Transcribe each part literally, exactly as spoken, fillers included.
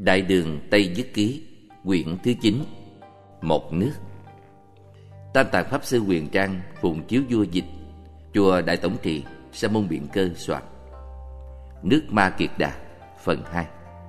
Đại Đường Tây Nhất Ký, quyển thứ chín. Một nước. Tam Tạng Pháp Sư Huyền Trang phụng chiếu vua dịch, chùa Đại Tổng Trì, Sa môn Biện Cơ soạn. Nước Ma Kiệt Đà, phần hai.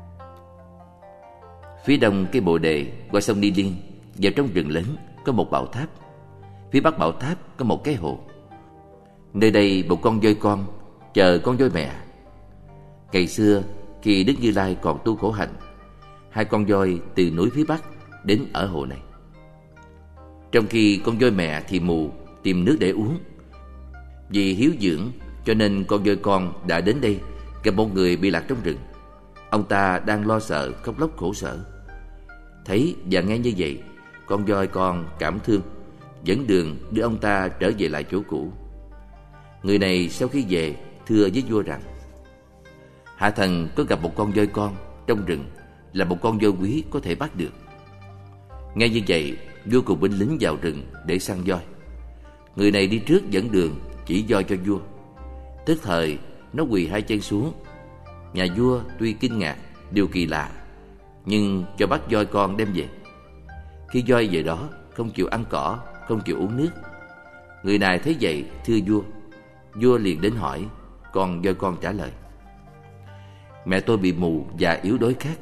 Phía đông cây Bồ Đề qua sông Ni Liên, vào trong rừng lớn có một bảo tháp. Phía bắc bảo tháp có một cái hồ. Nơi đây một con voi con chờ con voi mẹ. Ngày xưa khi Đức Như Lai còn tu khổ hạnh, hai con voi từ núi phía bắc đến ở hồ này. Trong khi con voi mẹ thì mù tìm nước để uống. Vì hiếu dưỡng cho nên con voi con đã đến đây gặp một người bị lạc trong rừng. Ông ta đang lo sợ khóc lóc khổ sở. Thấy và nghe như vậy, con voi con cảm thương, dẫn đường đưa ông ta trở về lại chỗ cũ. Người này sau khi về thưa với vua rằng: Hạ thần có gặp một con voi con trong rừng, là một con voi quý có thể bắt được. Nghe như vậy, vua cùng binh lính vào rừng để săn voi. Người này đi trước dẫn đường, chỉ voi cho vua. Tức thời nó quỳ hai chân xuống. Nhà vua tuy kinh ngạc điều kỳ lạ, nhưng cho bắt voi con đem về. Khi voi về đó không chịu ăn cỏ, không chịu uống nước. Người này thấy vậy thưa vua. Vua liền đến hỏi. Con voi con trả lời: Mẹ tôi bị mù và yếu đuối khác,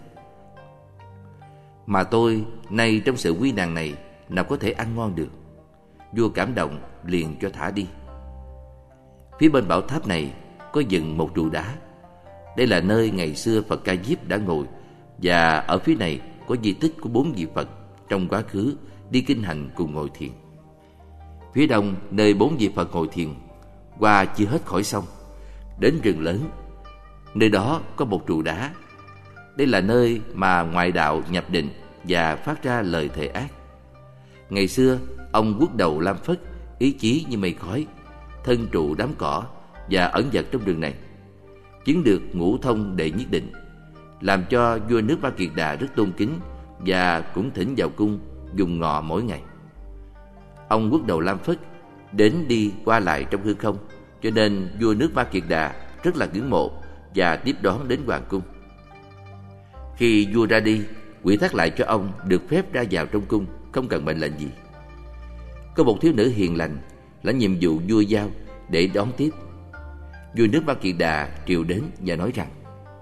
mà tôi nay trong sự quy nạn này nào có thể ăn ngon được. Vua cảm động liền cho thả đi. Phía bên bảo tháp này có dựng một trụ đá. Đây là nơi ngày xưa Phật Ca Diếp đã ngồi, và ở phía này có di tích của bốn vị Phật trong quá khứ đi kinh hành cùng ngồi thiền. Phía đông nơi bốn vị Phật ngồi thiền, qua chưa hết khỏi sông đến rừng lớn. Nơi đó có một trụ đá. Đây là nơi mà ngoại đạo nhập định và phát ra lời thề ác. Ngày xưa ông Quốc Đầu Lam Phất ý chí như mây khói, thân trụ đám cỏ và ẩn vật trong rừng này, chứng được ngũ thông đệ nhất định, làm cho vua nước Ma Kiệt Đà rất tôn kính và cũng thỉnh vào cung dùng ngọ mỗi ngày. Ông Quốc Đầu Lam Phất đến đi qua lại trong hư không, cho nên vua nước Ma Kiệt Đà rất là ngưỡng mộ và tiếp đón đến hoàng cung. Khi vua ra đi, ủy thác lại cho ông được phép ra vào trong cung, không cần mệnh lệnh gì. Có một thiếu nữ hiền lành lãnh nhiệm vụ vua giao để đón tiếp. Vua nước Ma Kiệt Đà triều đến và nói rằng: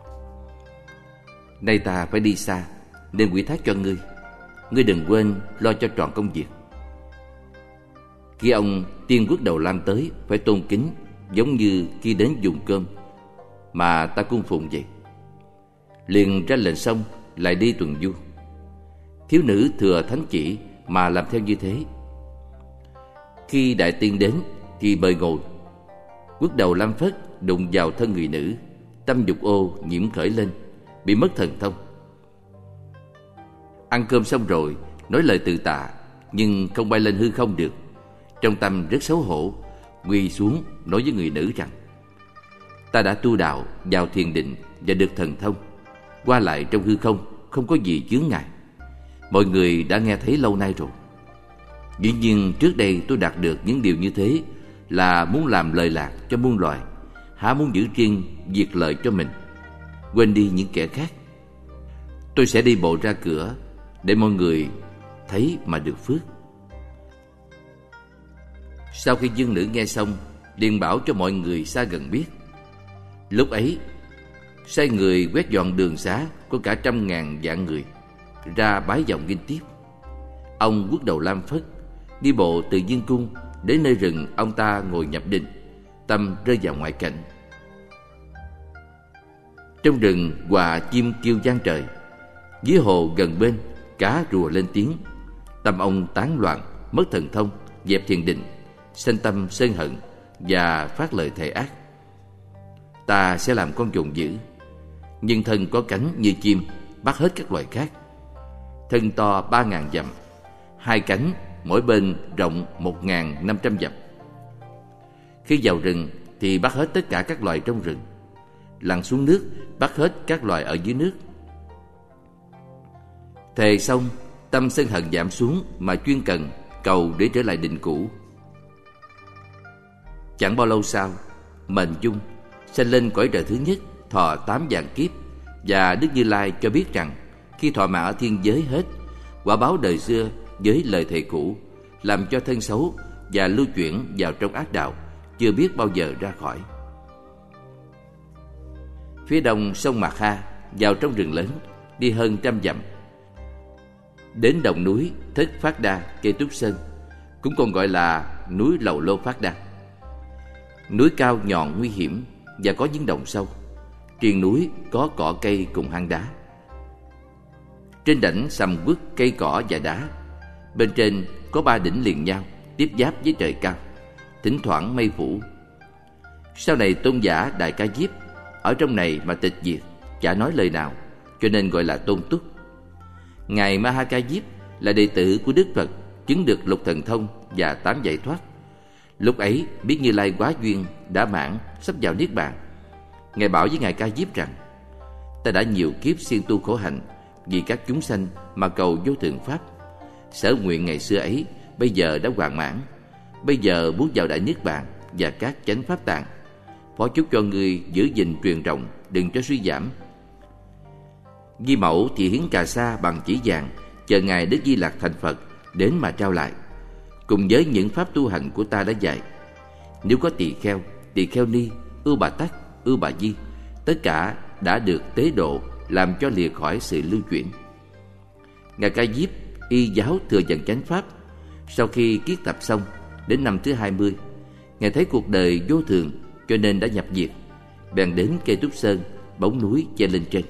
Nay ta phải đi xa, nên ủy thác cho ngươi. Ngươi đừng quên lo cho trọn công việc. Khi ông Tiên Quốc Đầu Lam tới, phải tôn kính giống như khi đến dùng cơm, mà ta cung phụng vậy. Liền ra lệnh xong lại đi tuần du. Thiếu nữ thừa thánh chỉ mà làm theo như thế. Khi đại tiên đến thì mời ngồi. Quốc Đầu Lam Phất đụng vào thân người nữ, tâm dục ô nhiễm khởi lên, bị mất thần thông. Ăn cơm xong rồi nói lời từ tạ, nhưng không bay lên hư không được. Trong tâm rất xấu hổ, quỳ xuống nói với người nữ rằng: Ta đã tu đạo vào thiền định và được thần thông, qua lại trong hư không không có gì chướng ngại. Mọi người đã nghe thấy lâu nay rồi. Dĩ nhiên trước đây tôi đạt được những điều như thế là muốn làm lợi lạc cho muôn loài, há muốn giữ riêng việc lợi cho mình, quên đi những kẻ khác. Tôi sẽ đi bộ ra cửa để mọi người thấy mà được phước. Sau khi dương nữ nghe xong, liền bảo cho mọi người xa gần biết. Lúc ấy sai người quét dọn đường xá có cả trăm ngàn vạn người ra bái vọng nghênh tiếp. Ông Quốc Đầu Lam Phất đi bộ từ dương cung đến nơi rừng ông ta ngồi nhập định, tâm rơi vào ngoại cảnh. Trong rừng hòa chim kêu vang trời, dưới hồ gần bên cá rùa lên tiếng. Tâm ông tán loạn, mất thần thông, dẹp thiền định, sanh tâm sân hận và phát lời thề ác. Ta sẽ làm con trùng dữ, nhưng thân có cánh như chim, bắt hết các loài khác. Thân to ba ngàn dặm, hai cánh mỗi bên rộng một ngàn năm trăm dặm. Khi vào rừng thì bắt hết tất cả các loài trong rừng, lặn xuống nước bắt hết các loài ở dưới nước. Thề xong, tâm sân hận giảm xuống mà chuyên cần cầu để trở lại định cũ. Chẳng bao lâu sau, mệnh chung sanh lên cõi trời thứ nhất, thọ tám vạn kiếp, và Đức Như Lai cho biết rằng Khi thọ mạng ở thiên giới hết, quả báo đời xưa với lời thề cũ làm cho thân xấu và lưu chuyển vào trong ác đạo, chưa biết bao giờ ra khỏi. Phía đông sông Mạc Ha, vào trong rừng lớn, đi hơn trăm dặm, đến đồng núi Thất Phát Đa Kê Túc Sơn, cũng còn gọi là núi Lầu Lô Phát Đa. Núi cao nhọn nguy hiểm và có những đồng sâu. Triền núi có cỏ cây cùng hang đá. Trên đỉnh sầm uất cây cỏ và đá. Bên trên có ba đỉnh liền nhau, tiếp giáp với trời cao, thỉnh thoảng mây phủ. Sau này tôn giả Đại Ca Diếp ở trong này mà tịch diệt, chả nói lời nào, cho nên gọi là Tôn Túc. Ngài Ma Ha Ca Diếp là đệ tử của Đức Phật, chứng được lục thần thông và tám giải thoát. Lúc ấy biết Như Lai quá duyên đã mãn, sắp vào niết bàn. Ngài bảo với Ngài Ca Diếp rằng: ta đã nhiều kiếp siêng tu khổ hạnh vì các chúng sanh mà cầu vô thượng pháp. Sở nguyện ngày xưa ấy bây giờ đã hoàn mãn. Bây giờ muốn vào đại niết bàn và các chánh pháp tạng. Phó chúc cho ngươi giữ gìn truyền rộng, đừng cho suy giảm. Di Mẫu thì hiến cà sa bằng chỉ vàng, chờ Ngài Đức Di Lặc thành Phật đến mà trao lại, cùng với những pháp tu hành của ta đã dạy. Nếu có tỳ kheo, tỳ kheo ni, ưu bà tắc, ưu bà di, tất cả đã được tế độ, làm cho lìa khỏi sự lưu chuyển. Ngài Ca Diếp y giáo thừa nhận chánh pháp. Sau khi kiết tập xong, đến năm thứ hai mươi, Ngài thấy cuộc đời vô thường, cho nên đã nhập diệt, bèn đến Kê Túc Sơn, bóng núi che lên trên.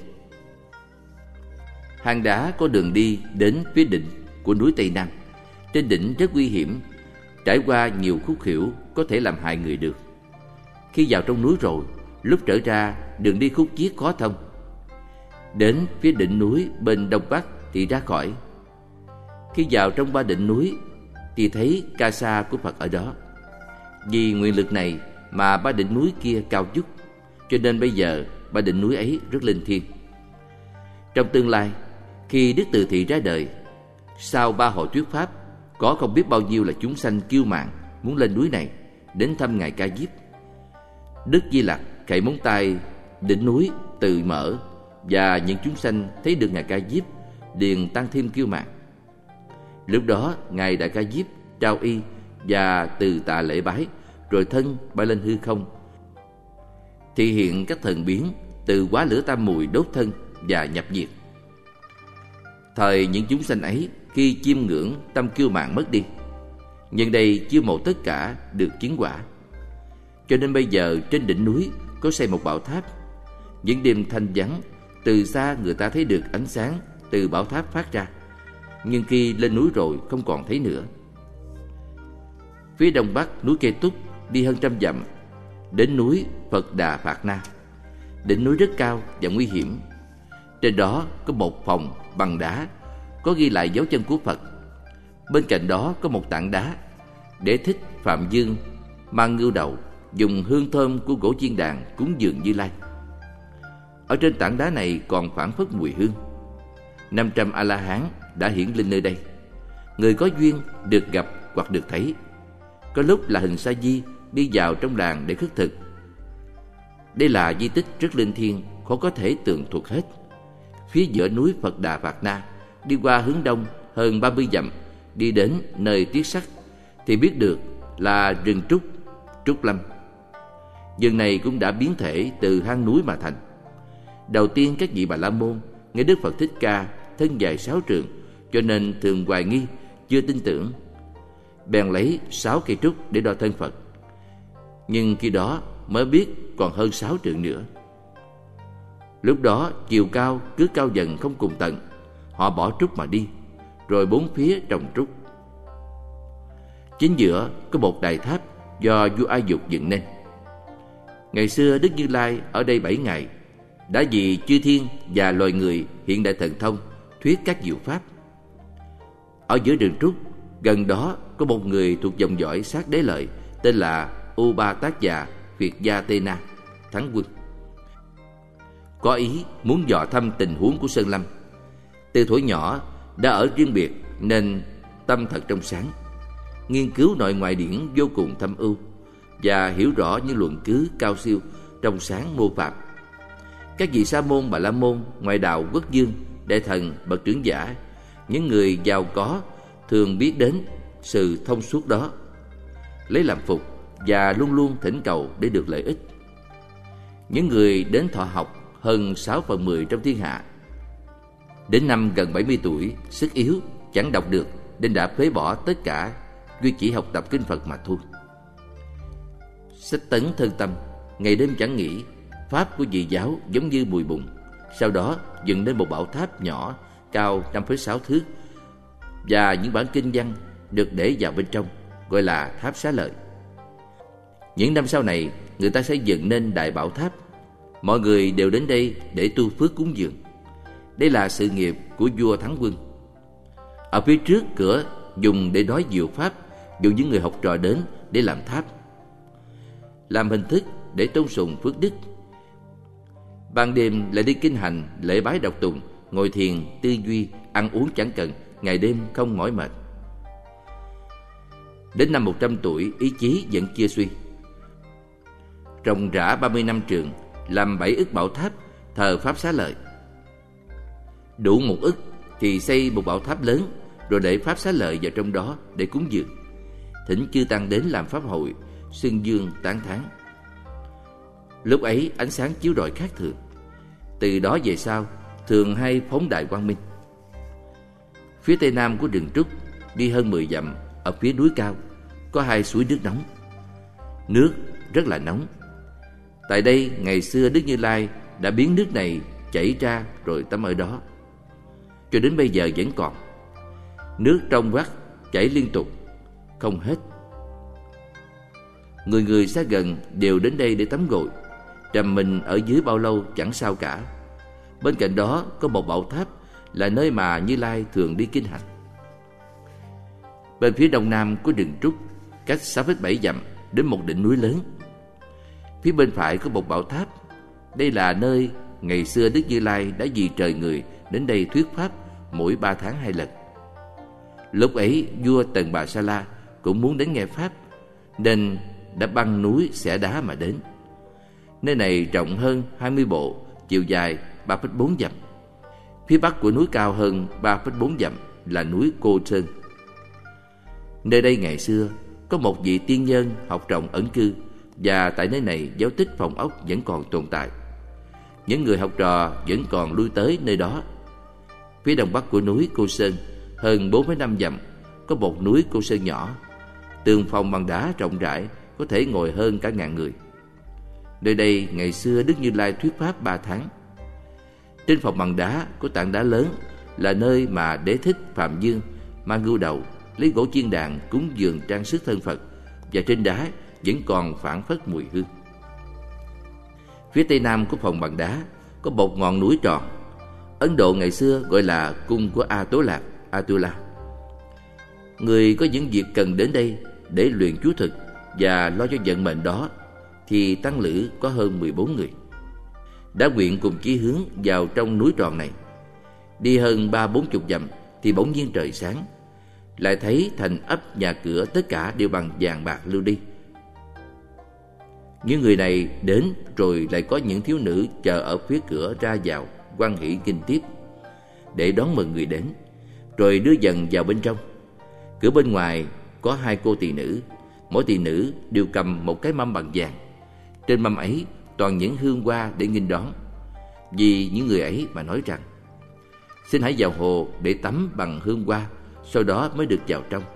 Hang đá có đường đi đến phía đỉnh của núi Tây Nam. Trên đỉnh rất nguy hiểm, trải qua nhiều khúc khuỷu có thể làm hại người được. Khi vào trong núi rồi, lúc trở ra đường đi khúc chiết khó thông. Đến phía đỉnh núi bên đông bắc thì ra khỏi. Khi vào trong ba đỉnh núi thì thấy ca sa của Phật ở đó. Vì nguyện lực này mà ba đỉnh núi kia cao vút, cho nên bây giờ ba đỉnh núi ấy rất linh thiêng. Trong tương lai, khi Đức Từ Thị ra đời, sau ba hồi thuyết pháp, có không biết bao nhiêu là chúng sanh kiêu mạn muốn lên núi này đến thăm Ngài Ca Diếp. Đức Di Lặc khẩy móng tay đỉnh núi từ mở, và những chúng sanh thấy được Ngài Ca Diếp liền tăng thêm kiêu mạn. Lúc đó Ngài Đại Ca Diếp trao y và từ tạ lễ bái, rồi thân bay lên hư không, thị hiện các thần biến từ quá lửa tam mùi đốt thân và nhập diệt. Thời những chúng sanh ấy khi chiêm ngưỡng, tâm kiêu mạn mất đi. Nhưng đây chưa một tất cả được chứng quả. Cho nên bây giờ trên đỉnh núi có xây một bảo tháp. Những đêm thanh vắng, từ xa người ta thấy được ánh sáng từ bảo tháp phát ra, nhưng khi lên núi rồi không còn thấy nữa. Phía đông bắc núi Kê Túc đi hơn trăm dặm, đến núi Phật Đà Phạt Na. Đỉnh núi rất cao và nguy hiểm. Trên đó có một phòng bằng đá, có ghi lại dấu chân của Phật. Bên cạnh đó có một tảng đá để Thích Phạm Dương mang ngưu đầu, dùng hương thơm của gỗ chiên đàn cúng dường Như Lai. Ở trên tảng đá này còn phảng phất mùi hương. Năm trăm A La Hán đã hiển linh nơi đây. Người có duyên được gặp hoặc được thấy. Có lúc là hình sa di đi vào trong làng để khất thực. Đây là di tích rất linh thiêng, khó có thể tường thuật hết. Phía giữa núi Phật Đà Phạt Na, đi qua hướng đông hơn ba mươi dặm, đi đến nơi Tiết Sắc thì biết được là rừng trúc, Trúc Lâm. Rừng này cũng đã biến thể từ hang núi mà thành. Đầu tiên các vị Bà La Môn nghe Đức Phật Thích Ca thân dài sáu trượng, cho nên thường hoài nghi, chưa tin tưởng. Bèn lấy sáu cây trúc để đo thân Phật. Nhưng khi đó mới biết còn hơn sáu trượng nữa. Lúc đó chiều cao cứ cao dần không cùng tận. Họ bỏ trúc mà đi, rồi bốn phía trồng trúc. Chính giữa có một đài tháp do vua A Dục dựng nên. Ngày xưa Đức Như Lai ở đây bảy ngày, đã vì chư thiên và loài người hiện đại thần thông, thuyết các diệu pháp. Ở giữa rừng trúc, gần đó có một người thuộc dòng dõi Sát Đế Lợi, tên là U Ba Tác Già Việt Gia Tê Na, Thắng Quân. Có ý muốn dò thăm tình huống của Sơn Lâm. Từ thuở nhỏ đã ở riêng biệt nên tâm thật trong sáng, nghiên cứu nội ngoại điển vô cùng thâm ưu và hiểu rõ những luận cứ cao siêu trong sáng mô phạm. Các vị Sa môn Bà La Môn ngoại đạo Quốc Dương đại thần, bậc trưởng giả, những người giàu có thường biết đến sự thông suốt đó, lấy làm phục và luôn luôn thỉnh cầu để được lợi ích. Những người đến thọ học hơn sáu phần mười trong thiên hạ, đến năm gần bảy mươi tuổi, sức yếu, chẳng đọc được nên đã phế bỏ tất cả, duy chỉ học tập kinh Phật mà thôi. Sách Tấn Thân Tâm ngày đêm chẳng nghỉ. Pháp của vị giáo giống như bùi bùn, sau đó dựng lên một bảo tháp nhỏ cao năm phẩy sáu thước, và những bản kinh văn được để vào bên trong, gọi là tháp Xá Lợi. Những năm sau này, người ta sẽ dựng nên đại bảo tháp. Mọi người đều đến đây để tu phước cúng dường. Đây là sự nghiệp của vua Thắng Quân. Ở phía trước cửa dùng để nói diệu pháp, dùng những người học trò đến để làm tháp, làm hình thức để tôn sùng phước đức. Ban đêm lại đi kinh hành, lễ bái đọc tụng, ngồi thiền, tư duy, ăn uống chẳng cần, ngày đêm không mỏi mệt. Đến năm một trăm tuổi, ý chí vẫn chưa suy. Ròng rã ba mươi năm trường, làm bảy ức bảo tháp thờ pháp Xá Lợi. Đủ một ức thì xây một bảo tháp lớn, rồi để pháp Xá Lợi vào trong đó để cúng dường, thỉnh chư tăng đến làm pháp hội, xưng dương tán thán. Lúc ấy ánh sáng chiếu rọi khác thường. Từ đó về sau thường hay phóng đại quang minh. Phía tây nam của rừng trúc, đi hơn mười dặm, ở phía núi cao có hai suối nước nóng. Nước rất là nóng. Tại đây ngày xưa Đức Như Lai đã biến nước này chảy ra rồi tắm ở đó, cho đến bây giờ vẫn còn. Nước trong vắt chảy liên tục không hết. Người người xa gần đều đến đây để tắm gội, trầm mình ở dưới bao lâu chẳng sao cả. Bên cạnh đó có một bảo tháp là nơi mà Như Lai thường đi kinh hành. Bên phía đông nam của rừng trúc, cách sáu phẩy bảy dặm đến một đỉnh núi lớn. Phía bên phải có một bảo tháp. Đây là nơi ngày xưa Đức Như Lai đã vì trời người đến đây thuyết pháp mỗi ba tháng hai lần. Lúc ấy vua Tần Bà Sa La cũng muốn đến nghe pháp, nên đã băng núi xẻ đá mà đến. Nơi này rộng hơn hai mươi bộ, chiều dài ba phẩy bốn dặm. Phía bắc của núi cao hơn ba phẩy bốn dặm là núi Cô Sơn. Nơi đây ngày xưa có một vị tiên nhân học trồng ẩn cư, và tại nơi này dấu tích phòng ốc vẫn còn tồn tại. Những người học trò vẫn còn lui tới nơi đó. Phía đông bắc của núi Cô Sơn hơn bốn phẩy năm dặm có một núi Cô Sơn nhỏ, tường phòng bằng đá rộng rãi, có thể ngồi hơn cả ngàn người. Nơi đây ngày xưa Đức Như Lai thuyết pháp ba tháng. Trên phòng bằng đá có tảng đá lớn là nơi mà Đế Thích Phạm Dương mang ngưu đầu, lấy gỗ chiên đàn cúng dường trang sức thân Phật, và trên đá vẫn còn phảng phất mùi hương. Phía tây nam của phòng bằng đá có một ngọn núi tròn. Ấn Độ ngày xưa gọi là cung của A Tố Lạc, Atula. Người có những việc cần đến đây để luyện chú thực và lo cho vận mệnh đó thì tăng lữ có hơn mười bốn người, đã nguyện cùng chí hướng vào trong núi tròn này. Đi hơn ba bốn chục dặm thì bỗng nhiên trời sáng, lại thấy thành ấp nhà cửa tất cả đều bằng vàng bạc lưu đi. Những người này đến rồi lại có những thiếu nữ chờ ở phía cửa ra vào hoan hỷ kinh tiếp để đón mừng người đến, rồi đưa dần vào bên trong. Cửa bên ngoài có hai cô tỳ nữ, mỗi tỳ nữ đều cầm một cái mâm bằng vàng. Trên mâm ấy toàn những hương hoa để nghênh đón. Vì những người ấy mà nói rằng: xin hãy vào hồ để tắm bằng hương hoa, sau đó mới được vào trong.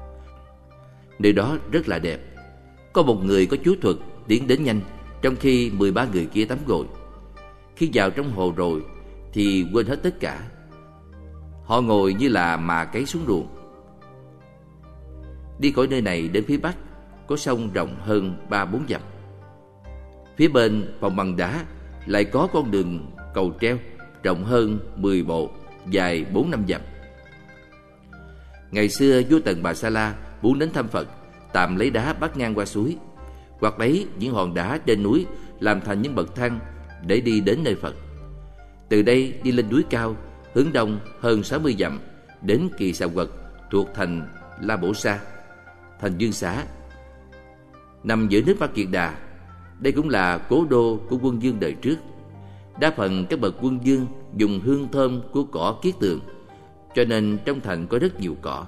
Nơi đó rất là đẹp. Có một người có chú thuật tiến đến nhanh, trong khi mười ba người kia tắm gội. Khi vào trong hồ rồi thì quên hết tất cả. Họ ngồi như là mà cấy xuống ruộng. Đi khỏi nơi này đến phía bắc có sông rộng hơn ba bốn dặm. Phía bên phòng bằng đá lại có con đường cầu treo rộng hơn mười bộ, dài bốn năm dặm. Ngày xưa vua Tần Bà Sa La muốn đến thăm Phật, tạm lấy đá bắc ngang qua suối, hoặc lấy những hòn đá trên núi làm thành những bậc thang để đi đến nơi Phật. Từ đây đi lên núi cao hướng đông hơn sáu mươi dặm đến Kỳ Xà Quật thuộc thành La Bổ Sa, thành Dương Xá, nằm giữa nước Ma Kiệt Đà. Đây cũng là cố đô của quân vương đời trước. Đa phần các bậc quân vương dùng hương thơm của cỏ kiết tường, cho nên trong thành có rất nhiều cỏ.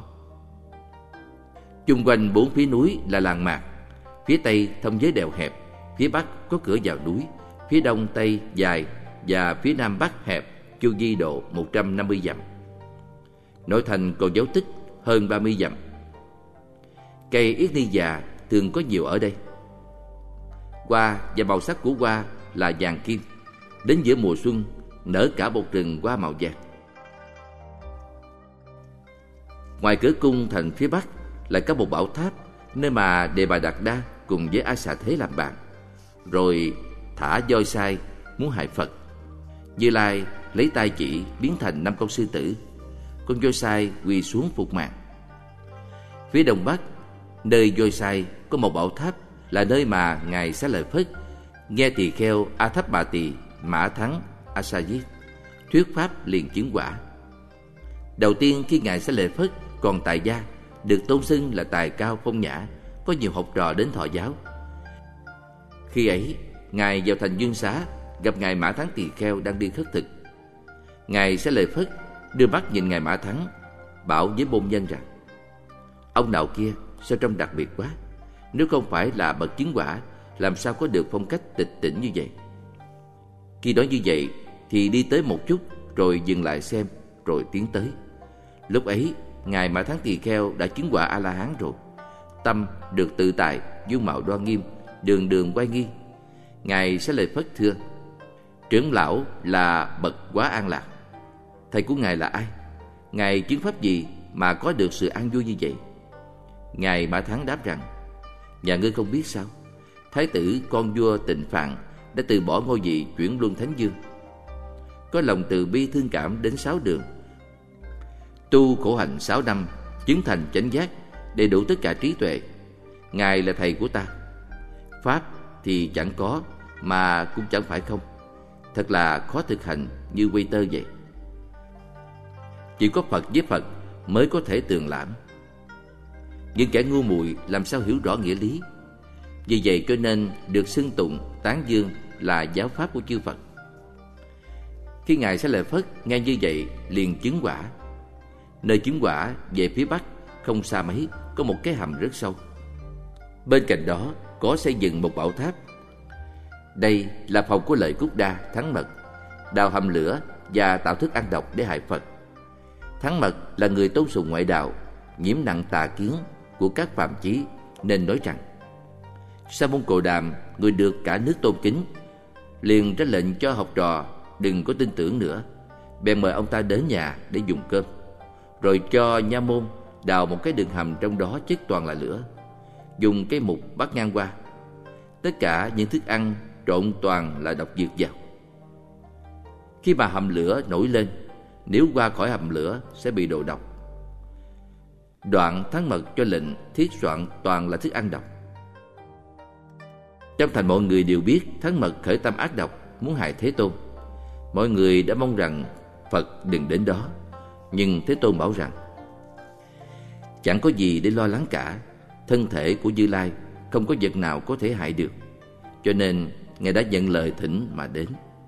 Chung quanh bốn phía núi là làng mạc. Phía tây thông với đèo hẹp, phía bắc có cửa vào núi, phía đông tây dài và phía nam bắc hẹp, chu vi độ một trăm năm mươi dặm. Nội thành còn dấu tích hơn ba mươi dặm. Cây yết ni già thường có nhiều ở đây. Hoa và màu sắc của hoa là vàng kim. Đến giữa mùa xuân nở cả một rừng hoa màu vàng. Ngoài cửa cung thành phía bắc lại có một bảo tháp, nơi mà Đề Bà Đạt Đa cùng với A Xà Thế làm bạn, rồi thả voi sai muốn hại Phật. Như Lai lấy tay chỉ biến thành năm con sư tử. Con voi sai quỳ xuống phục mạng. Phía đông bắc, nơi voi sai có một bảo tháp, là nơi mà ngài Xá Lợi Phất nghe tỳ kheo A Thấp Bà Tỳ Mã Thắng A Sa Diết thuyết pháp liền chứng quả. Đầu tiên khi ngài Xá Lợi Phất còn tại gia, được tôn xưng là tài cao phong nhã, có nhiều học trò đến thọ giáo. Khi ấy ngài vào thành Dương Xá, gặp ngài Mã Thắng tỳ kheo đang đi khất thực. Ngài Xá Lợi Phất đưa mắt nhìn ngài Mã Thắng, bảo với môn nhân rằng: ông nào kia sao trông đặc biệt quá, nếu không phải là bậc chứng quả, làm sao có được phong cách tịch tỉnh như vậy. Khi nói như vậy thì đi tới một chút, rồi dừng lại xem, rồi tiến tới. Lúc ấy ngài Mã Thắng tỳ kheo đã chứng quả A La Hán rồi, tâm được tự tại, dung mạo đoan nghiêm, đường đường oai nghi. Ngài Xá Lợi Phất thưa: trưởng lão là bậc Quá An Lạc. Thầy của ngài là ai? Ngài chứng pháp gì mà có được sự an vui như vậy? Ngài Mã Thắng đáp rằng: nhà ngươi không biết sao? Thái tử con vua Tịnh Phạn đã từ bỏ ngôi vị chuyển luân thánh vương, có lòng từ bi thương cảm đến sáu đường, tu khổ hạnh sáu năm, chứng thành chánh giác, đầy đủ tất cả trí tuệ. Ngài là thầy của ta. Pháp thì chẳng có, mà cũng chẳng phải không. Thật là khó thực hành như quây tơ vậy. Chỉ có Phật với Phật mới có thể tường lãm. Những kẻ ngu muội làm sao hiểu rõ nghĩa lý. Vì vậy cho nên được xưng tụng tán dương là giáo pháp của chư Phật. Khi ngài Xá Lợi Phất nghe như vậy liền chứng quả. Nơi chứng quả về phía bắc không xa mấy có một cái hầm rất sâu. Bên cạnh đó có xây dựng một bảo tháp. Đây là phòng của Lợi Cúc Đa Thắng Mật, đào hầm lửa và tạo thức ăn độc để hại Phật. Thắng Mật là người tôn sùng ngoại đạo, nhiễm nặng tà kiến của các phàm chí, nên nói rằng: Sa môn Cồ Đàm, người được cả nước tôn kính, liền ra lệnh cho học trò đừng có tin tưởng nữa, bèn mời ông ta đến nhà để dùng cơm, rồi cho nha môn đào một cái đường hầm, trong đó chất toàn là lửa, dùng cây mục bắt ngang qua. Tất cả những thức ăn trộn toàn là độc dược vào. Khi mà hầm lửa nổi lên, nếu qua khỏi hầm lửa sẽ bị độ độc. Đoạn Thắng Mật cho lệnh thiết soạn toàn là thức ăn độc. Trong thành mọi người đều biết Thắng Mật khởi tâm ác độc, muốn hại Thế Tôn. Mọi người đã mong rằng Phật đừng đến đó, nhưng Thế Tôn bảo rằng: chẳng có gì để lo lắng cả. Thân thể của Như Lai không có vật nào có thể hại được, cho nên Ngài đã nhận lời thỉnh mà đến.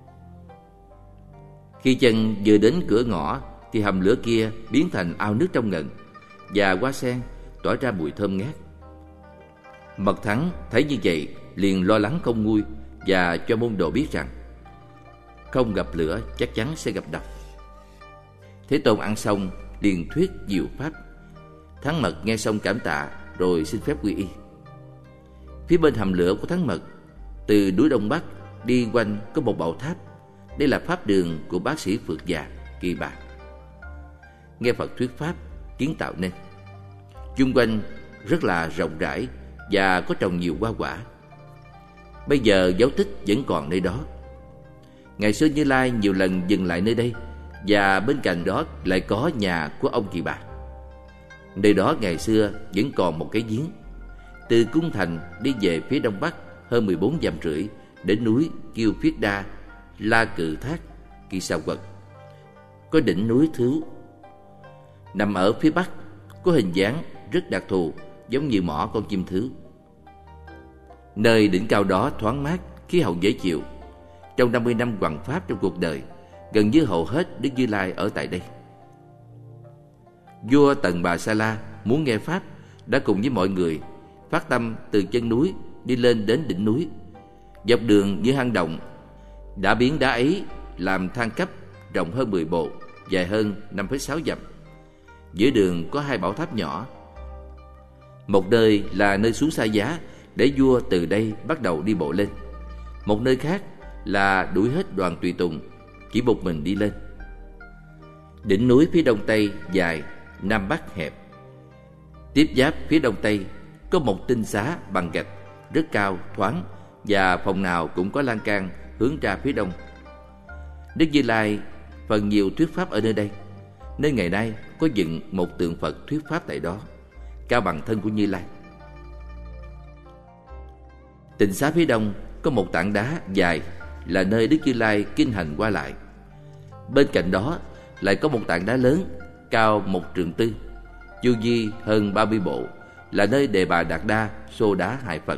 Khi chân vừa đến cửa ngõ thì hầm lửa kia biến thành ao nước trong ngần, và hoa sen tỏa ra mùi thơm ngát. Mật Thắng thấy như vậy liền lo lắng không nguôi, và cho môn đồ biết rằng không gặp lửa chắc chắn sẽ gặp độc. Thế Tôn ăn xong liền thuyết diệu pháp. Thắng Mật nghe xong cảm tạ, rồi xin phép quy y. Phía bên hầm lửa của Thắng Mật, từ núi đông bắc đi quanh có một bảo tháp. Đây là pháp đường của bác sĩ Phượt Già Kỳ Bà, nghe Phật thuyết pháp kiến tạo nên. Chung quanh rất là rộng rãi và có trồng nhiều hoa quả. Bây giờ dấu tích vẫn còn nơi đó. Ngày xưa Như Lai nhiều lần dừng lại nơi đây, và bên cạnh đó lại có nhà của ông Kỳ Bà. Nơi đó ngày xưa vẫn còn một cái giếng. Từ cung thành đi về phía đông bắc hơn mười bốn dặm rưỡi, đến núi Kiêu Phiết Đa La Cự Thác Kỳ Sa Quật, có đỉnh núi Thứ nằm ở phía bắc, có hình dáng rất đặc thù, giống như mỏ con chim thứ. Nơi đỉnh cao đó thoáng mát, khí hậu dễ chịu. Trong năm mươi năm hoằng pháp trong cuộc đời, gần như hầu hết Đức Như Lai ở tại đây. Vua Tần Bà Sa La muốn nghe pháp đã cùng với mọi người phát tâm từ chân núi đi lên đến đỉnh núi. Dọc đường như hang động, đã biến đá ấy làm thang cấp rộng hơn mười bộ, dài hơn năm phẩy sáu dặm. Giữa đường có hai bảo tháp nhỏ. Một nơi là nơi xuống xa giá để vua từ đây bắt đầu đi bộ lên. Một nơi khác là đuổi hết đoàn tùy tùng, chỉ một mình đi lên. Đỉnh núi phía đông tây dài, nam bắc hẹp. Tiếp giáp phía đông tây có một tinh xá bằng gạch rất cao, thoáng, và phòng nào cũng có lan can hướng ra phía đông. Đức Như Lai phần nhiều thuyết pháp ở nơi đây, nên ngày nay có dựng một tượng Phật thuyết pháp tại đó, cao bằng thân của Như Lai. Tịnh xá phía đông có một tảng đá dài là nơi Đức Như Lai kinh hành qua lại. Bên cạnh đó lại có một tảng đá lớn cao một trượng tư, chu vi hơn ba mươi bộ, là nơi Đề Bà Đạt Đa xô đá hài Phật.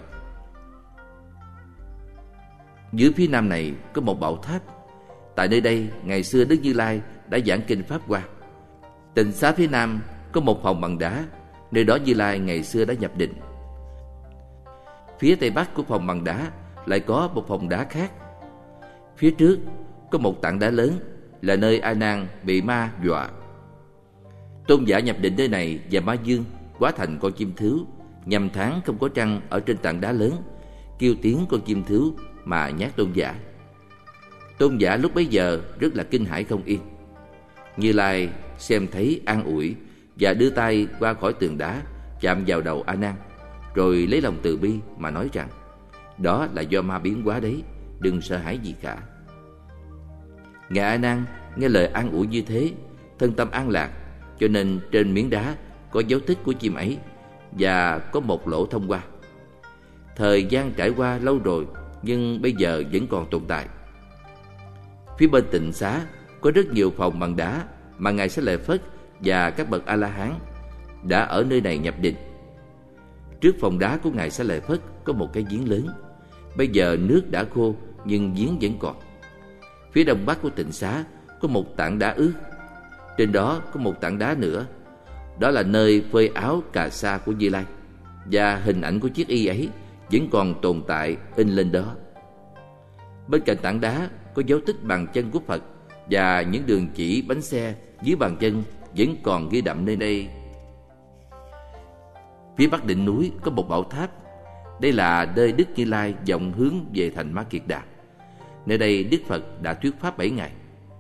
Dưới phía nam này có một bảo tháp. Tại nơi đây ngày xưa Đức Như Lai đã giảng kinh pháp qua. Tịnh xá phía nam có một phòng bằng đá, nơi đó Như Lai ngày xưa đã nhập định. Phía tây bắc của phòng bằng đá lại có một phòng đá khác. Phía trước có một tảng đá lớn, là nơi A Nan bị ma dọa. Tôn giả nhập định nơi này và Ma Dương hóa thành con chim thứu, nhằm tháng không có trăng ở trên tảng đá lớn, kêu tiếng con chim thứu mà nhát tôn giả. Tôn giả lúc bấy giờ rất là kinh hãi không yên. Như Lai xem thấy an ủi và đưa tay qua khỏi tường đá chạm vào đầu A Nan, rồi lấy lòng từ bi mà nói rằng: đó là do ma biến hóa đấy, đừng sợ hãi gì cả. Ngài A Nan nghe lời an ủi như thế, thân tâm an lạc, cho nên trên miếng đá có dấu tích của chim ấy và có một lỗ thông qua. Thời gian trải qua lâu rồi, nhưng bây giờ vẫn còn tồn tại. Phía bên tịnh xá có rất nhiều phòng bằng đá mà Ngài Xá Lợi Phất và các bậc A-la-hán đã ở nơi này nhập định. Trước phòng đá của Ngài Xá Lợi Phất có một cái giếng lớn. Bây giờ nước đã khô nhưng giếng vẫn còn. Phía đông bắc của tịnh xá có một tảng đá ướt. Trên đó có một tảng đá nữa. Đó là nơi phơi áo cà sa của Như Lai, và hình ảnh của chiếc y ấy vẫn còn tồn tại in lên đó. Bên cạnh tảng đá có dấu tích bàn chân của Phật, và những đường chỉ bánh xe dưới bàn chân vẫn còn ghi đậm nơi đây. Phía bắc đỉnh núi có một bảo tháp. Đây là nơi Đức Như Lai vọng hướng về thành Ma Kiệt Đà. Nơi đây Đức Phật đã thuyết pháp bảy ngày.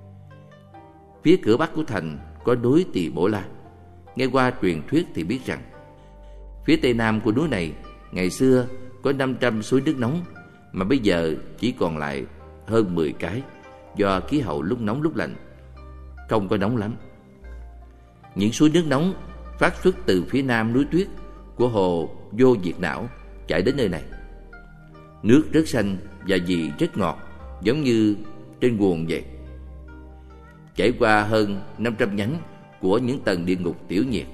Phía cửa bắc của thành có núi Tỳ Bổ La. Nghe qua truyền thuyết thì biết rằng phía tây nam của núi này ngày xưa có năm trăm suối nước nóng, mà bây giờ chỉ còn lại hơn mười cái, do khí hậu lúc nóng lúc lạnh, không có nóng lắm. Những suối nước nóng phát xuất từ phía nam núi tuyết của hồ Vô Diệt Não chảy đến nơi này. Nước rất xanh và vị rất ngọt, giống như trên nguồn vậy. Chảy qua hơn năm trăm nhánh của những tầng địa ngục tiểu nhiệt.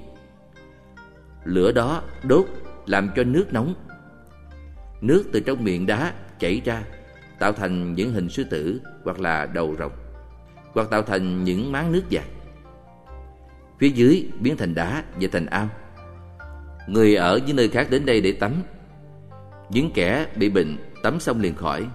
Lửa đó đốt làm cho nước nóng. Nước từ trong miệng đá chảy ra, tạo thành những hình sư tử hoặc là đầu rồng, hoặc tạo thành những máng nước dài. Phía dưới biến thành đá và thành ao. Người ở những nơi khác đến đây để tắm. Những kẻ bị bệnh tắm xong liền khỏi.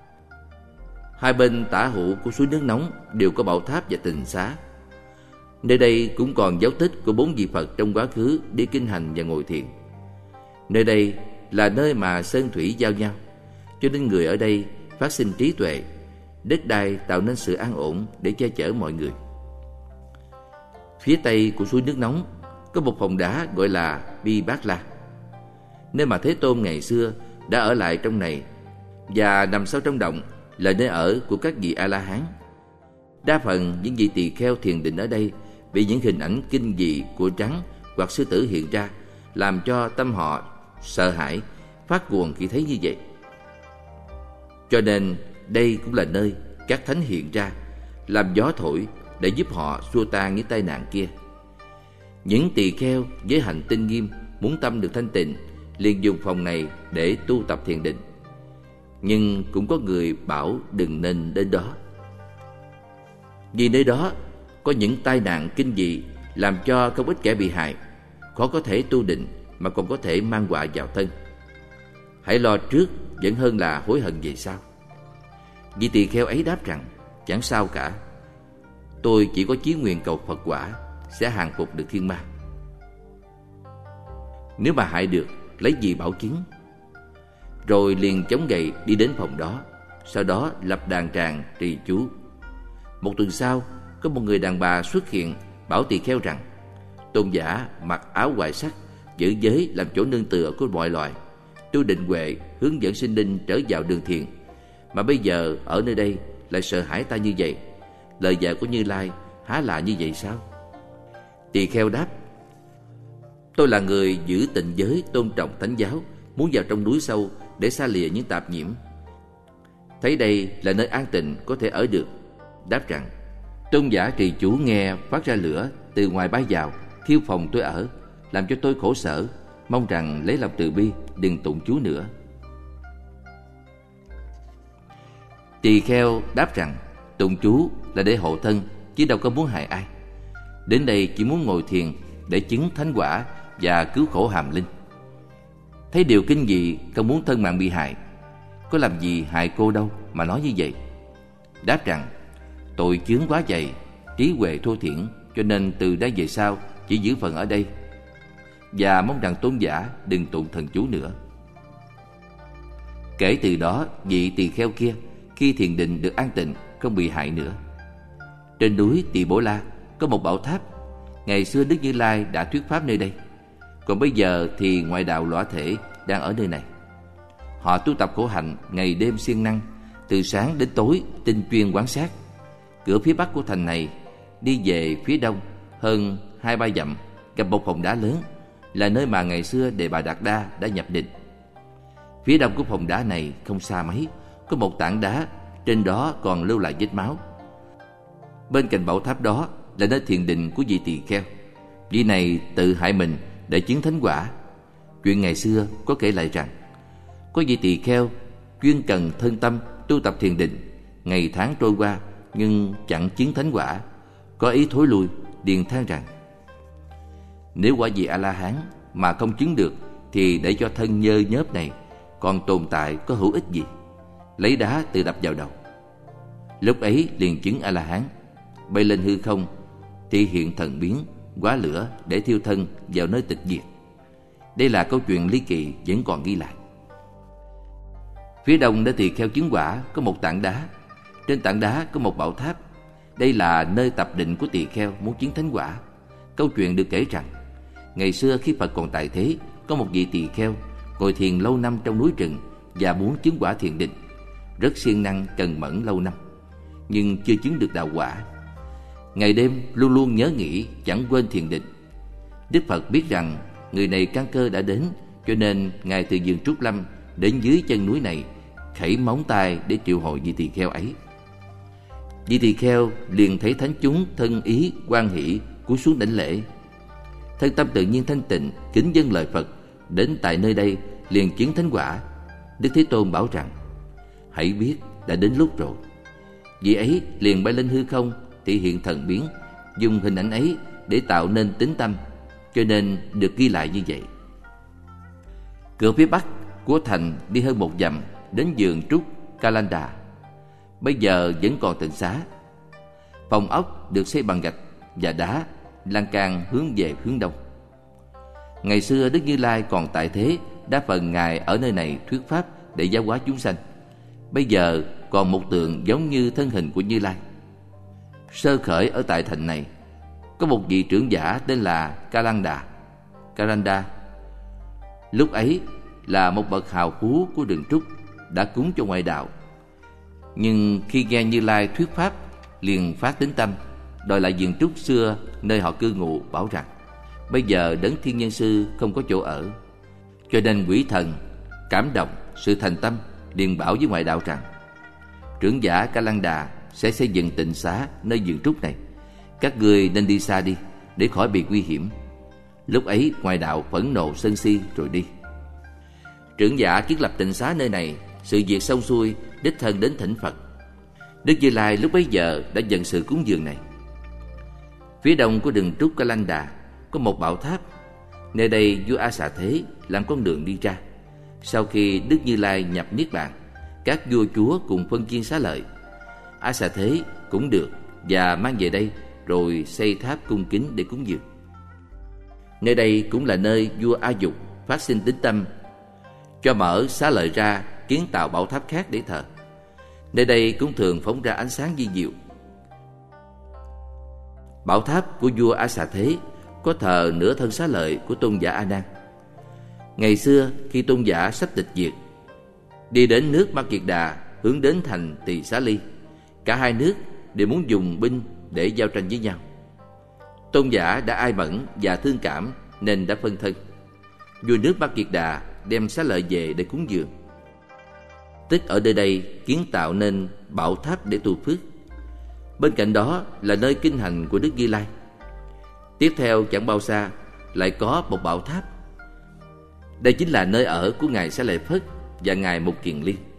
Hai bên tả hữu của suối nước nóng đều có bảo tháp và tịnh xá. Nơi đây cũng còn dấu tích của bốn vị Phật trong quá khứ đi kinh hành và ngồi thiền. Nơi đây là nơi mà sơn thủy giao nhau, cho nên người ở đây phát sinh trí tuệ. Đất đai tạo nên sự an ổn để che chở mọi người. Phía tây của suối nước nóng có một phòng đá gọi là Bi Bát La, nơi mà Thế Tôn ngày xưa đã ở lại trong này, và nằm sâu trong động là nơi ở của các vị A-la-hán. Đa phần những vị tỳ kheo thiền định ở đây bị những hình ảnh kinh dị của rắn hoặc sư tử hiện ra, làm cho tâm họ sợ hãi, phát cuồng khi thấy như vậy. Cho nên đây cũng là nơi các thánh hiện ra, làm gió thổi để giúp họ xua tan những tai nạn kia. Những tỳ kheo với hành tinh nghiêm muốn tâm được thanh tịnh liền dùng phòng này để tu tập thiền định. nhưng cũng có người bảo đừng nên đến đó. Vì nơi đó có những tai nạn kinh dị làm cho không ít kẻ bị hại khó có thể tu định, mà còn có thể mang họa vào thân. Hãy lo trước vẫn hơn là hối hận về sau. Vị tỳ kheo ấy đáp rằng: chẳng sao cả, tôi chỉ có chí nguyện cầu Phật quả sẽ hàng phục được thiên ma. Nếu mà hại được, lấy gì bảo chứng? Rồi liền chống gậy đi đến phòng đó, sau đó lập đàn tràng trì chú. Một tuần sau, có một người đàn bà xuất hiện bảo tỳ kheo rằng: tôn giả mặc áo hoài sắc, giữ giới làm chỗ nương tựa của mọi loài, tu định huệ, hướng dẫn sinh linh trở vào đường thiện, mà bây giờ ở nơi đây lại sợ hãi ta như vậy. Lời dạy của Như Lai há là như vậy sao? Tỳ kheo đáp: tôi là người giữ tịnh giới, tôn trọng thánh giáo, muốn vào trong núi sâu để xa lìa những tạp nhiễm. Thấy đây là nơi an tịnh có thể ở được, đáp rằng: tôn giả trì chú nghe phát ra lửa từ ngoài bay vào, thiêu phòng tôi ở, làm cho tôi khổ sở, mong rằng lấy lòng từ bi đừng tụng chú nữa. Tỳ kheo đáp rằng: tụng chú là để hộ thân, chứ đâu có muốn hại ai. Đến đây chỉ muốn ngồi thiền để chứng thánh quả và cứu khổ hàm linh. Thấy điều kinh dị, không muốn thân mạng bị hại. Có làm gì hại cô đâu mà nói như vậy. Đáp rằng: tội chướng quá dày, trí huệ thô thiển, cho nên từ đây về sau chỉ giữ phần ở đây, và mong rằng tôn giả đừng tụng thần chú nữa. Kể từ đó, vị tỳ kheo kia khi thiền định được an tịnh, không bị hại nữa. Trên núi Tỳ Bổ La có một bảo tháp. Ngày xưa Đức Như Lai đã thuyết pháp nơi đây, còn bây giờ thì ngoại đạo lõa thể đang ở nơi này. Họ tu tập khổ hạnh ngày đêm siêng năng, từ sáng đến tối tinh chuyên quán sát. Cửa phía bắc của thành này đi về phía đông hơn hai ba dặm, gặp một phòng đá lớn, là nơi mà ngày xưa Đề Bà Đạt Đa đã nhập định. Phía đông của phòng đá này không xa mấy, có một tảng đá, trên đó còn lưu lại vết máu. Bên cạnh bảo tháp đó là nơi thiền định của vị tỳ kheo. Vị này tự hại mình để chứng thánh quả. Chuyện ngày xưa có kể lại rằng, có vị tỳ kheo chuyên cần thân tâm tu tập thiền định, ngày tháng trôi qua nhưng chẳng chứng thánh quả, có ý thối lui, điền than rằng: nếu quả vị A La Hán mà không chứng được thì để cho thân nhơ nhớp này còn tồn tại có hữu ích gì? Lấy đá tự đập vào đầu. Lúc ấy liền chứng A La Hán, bay lên hư không thì hiện thần biến, hóa lửa để thiêu thân vào nơi tịch diệt. Đây là câu chuyện ly kỳ vẫn còn ghi lại. Phía đông nơi tỳ kheo chứng quả có một tảng đá. Trên tảng đá có một bảo tháp. Đây là nơi tập định của tỳ kheo muốn chứng thánh quả. Câu chuyện được kể rằng, ngày xưa khi Phật còn tại thế, có một vị tỳ kheo ngồi thiền lâu năm trong núi rừng và muốn chứng quả thiền định, rất siêng năng cần mẫn lâu năm, nhưng chưa chứng được đạo quả. Ngày đêm luôn luôn nhớ nghĩ, chẳng quên thiền định. Đức Phật biết rằng người này căn cơ đã đến, cho nên ngài từ vườn Trúc Lâm đến dưới chân núi này, khẩy móng tay để triệu hồi vị tỳ kheo ấy. Vị tỳ kheo liền thấy thánh chúng thân ý hoan hỷ, cúi xuống đảnh lễ. Thân tâm tự nhiên thanh tịnh, kính dâng lời Phật, đến tại nơi đây liền chứng thánh quả. Đức Thế Tôn bảo rằng: hãy biết đã đến lúc rồi. Vị ấy liền bay lên hư không, thị hiện thần biến, dùng hình ảnh ấy để tạo nên tín tâm, cho nên được ghi lại như vậy. Cửa phía bắc của thành đi hơn một dặm đến vườn trúc Kalanda, bây giờ vẫn còn tịnh xá. Phòng ốc được xây bằng gạch và đá, lan can hướng về hướng đông. Ngày xưa Đức Như Lai còn tại thế, đa phần ngài ở nơi này thuyết pháp để giáo hóa chúng sanh. Bây giờ còn một tượng giống như thân hình của Như Lai. Sơ khởi ở tại thành này có một vị trưởng giả tên là Kalanda. Kalanda lúc ấy là một bậc hào phú của rừng trúc, đã cúng cho ngoại đạo. Nhưng khi nghe Như Lai thuyết pháp, liền phát tín tâm, đòi lại vườn trúc xưa nơi họ cư ngụ, bảo rằng bây giờ Đấng Thiên Nhân Sư không có chỗ ở. Cho nên quỷ thần cảm động sự thành tâm, liền bảo với ngoại đạo rằng trưởng giả Kalanda sẽ xây dựng tịnh xá nơi vườn trúc này, các ngươi nên đi xa đi để khỏi bị nguy hiểm. Lúc ấy ngoại đạo phẫn nộ sân si rồi đi. Trưởng giả kiến lập tịnh xá nơi này sự việc xong xuôi, đích thân đến thỉnh Phật. Đức Như Lai lúc bấy giờ đã nhận sự cúng dường này. Phía đông của rừng trúc Ca Lanh Đà có một bảo tháp. Nơi đây vua A Xà Thế làm con đường đi ra. Sau khi Đức Như Lai nhập niết bàn, các vua chúa cùng phân chia xá lợi. A Xà Thế cũng được và mang về đây, rồi xây tháp cung kính để cúng dường. Nơi đây cũng là nơi vua A Dục phát sinh tín tâm, cho mở xá lợi ra kiến tạo bảo tháp khác để thờ. Nơi đây cũng thường phóng ra ánh sáng vi diệu. Bảo tháp của vua A Xà Thế có thờ nửa thân xá lợi của tôn giả A Nan. Ngày xưa khi tôn giả sắp tịch diệt, đi đến nước Ma Kiệt Đà hướng đến thành Tỳ Xá Ly, cả hai nước đều muốn dùng binh để giao tranh với nhau. Tôn giả đã ai mẫn và thương cảm nên đã phân thân. Vua nước Ma Kiệt Đà đem xá lợi về để cúng dường. Tức ở nơi đây kiến tạo nên bảo tháp để tu phước. Bên cạnh đó là nơi kinh hành của Đức Như Lai. Tiếp theo chẳng bao xa lại có một bảo tháp. Đây chính là nơi ở của Ngài Xá Lợi Phất và Ngài Mục Kiền Liên.